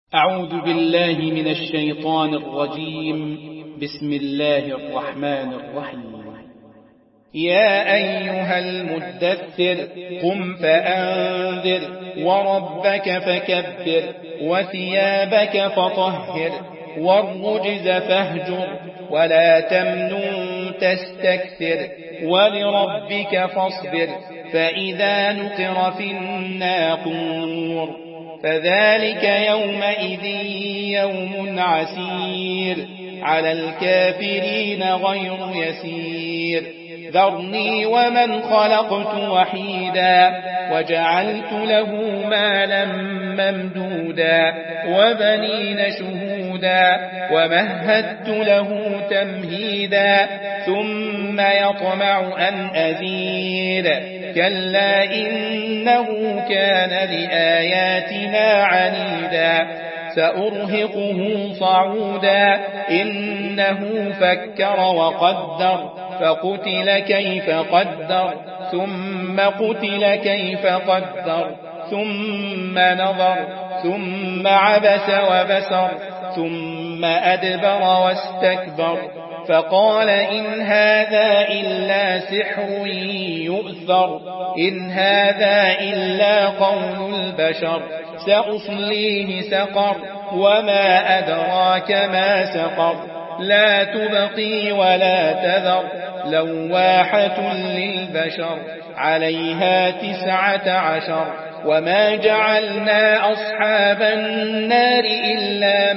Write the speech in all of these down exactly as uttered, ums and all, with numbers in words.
أعوذ بالله من الشيطان الرجيم. بسم الله الرحمن الرحيم. يا أيها المدثر قم فأنذر وربك فكبر وثيابك فطهر والرجز فاهجر ولا تمنن تستكثر ولربك فاصبر فإذا نقر في الناقور فذلك يومئذ يوم عسير على الكافرين غير يسير. ذرني ومن خلقت وحيدا وجعلت له مالا ممدودا وبنين شهودا ومهدت له تمهيدا ثم يطمع أن أزيد كلا إنه كان لآياتنا عنيدا سأرهقه صعودا إنه فكر وقدر فقتل كيف قدر ثم قتل كيف قدر ثم نظر ثم عبس وبسر ثم أدبر واستكبر فقال إن هذا إلا سحر يؤثر إن هذا إلا قول البشر سأصليه سقر وما أدراك ما سقر لا تبقي ولا تذر لواحة للبشر عليها تسعة عشر. وما جعلنا أصحاب النار إلا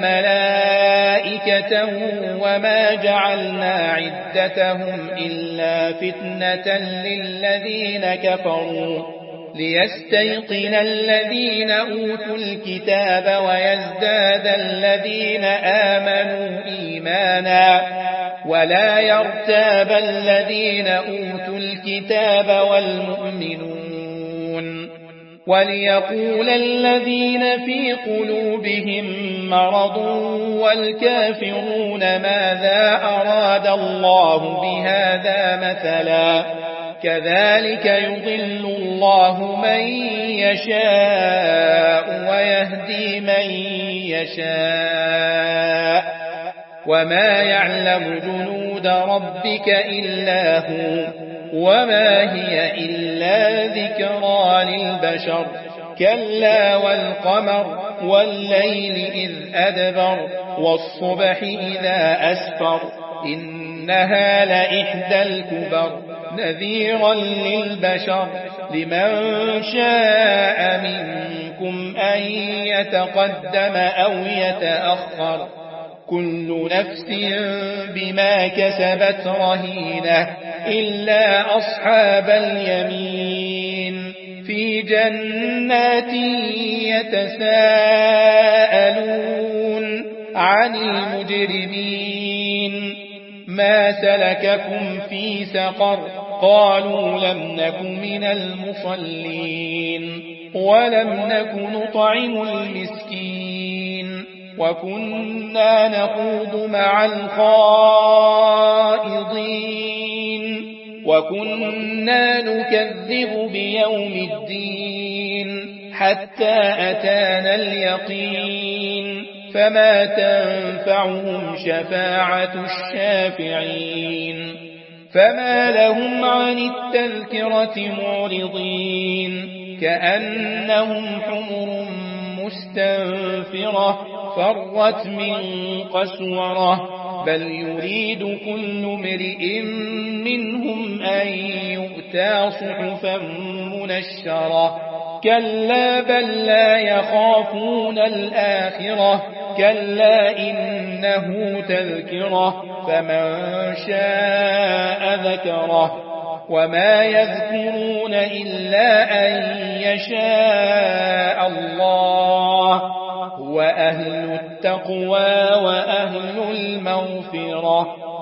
ملائكة وما جعلنا عدتهم إلا فتنة للذين كفروا ليستيقن الذين أوتوا الكتاب ويزداد الذين آمنوا إيمانا ولا يرتاب الذين أوتوا الكتاب والمؤمنون وليقول الذين في قلوبهم مرض والكافرون ماذا أراد الله بهذا مثلا كذلك يضل الله من يشاء ويهدي من يشاء وما يعلم جنود ربك إلا هو وما هي إلا ذكرى للبشر كلا والقمر والليل إذ أدبر والصبح إذا أسفر إنها لإحدى الكبر نذيرا للبشر لمن شاء منكم أن يتقدم أو يتأخر كل نفس بما كسبت رهينة إلا أصحاب اليمين في جنات يتساءلون عن المجرمين ما سلككم في سقر قالوا لم نك من المصلين ولم نك نطعم المسكين وكنا نخوض مع الخائضين وكننا نكذب بيوم الدين حتى أتانا اليقين فما تنفعهم شفاعة الشافعين فما لهم عن التذكرة معرضين كأنهم حمر مستنفرة فرت من قسورة بل يريد كل امرئ منهم أن يؤتى صحفا منشرة كلا بل لا يخافون الآخرة كلا إنه تذكرة فمن شاء ذكره وما يذكرون إلا أن يشاء الله هو أهل التقوى وأهل المغفرة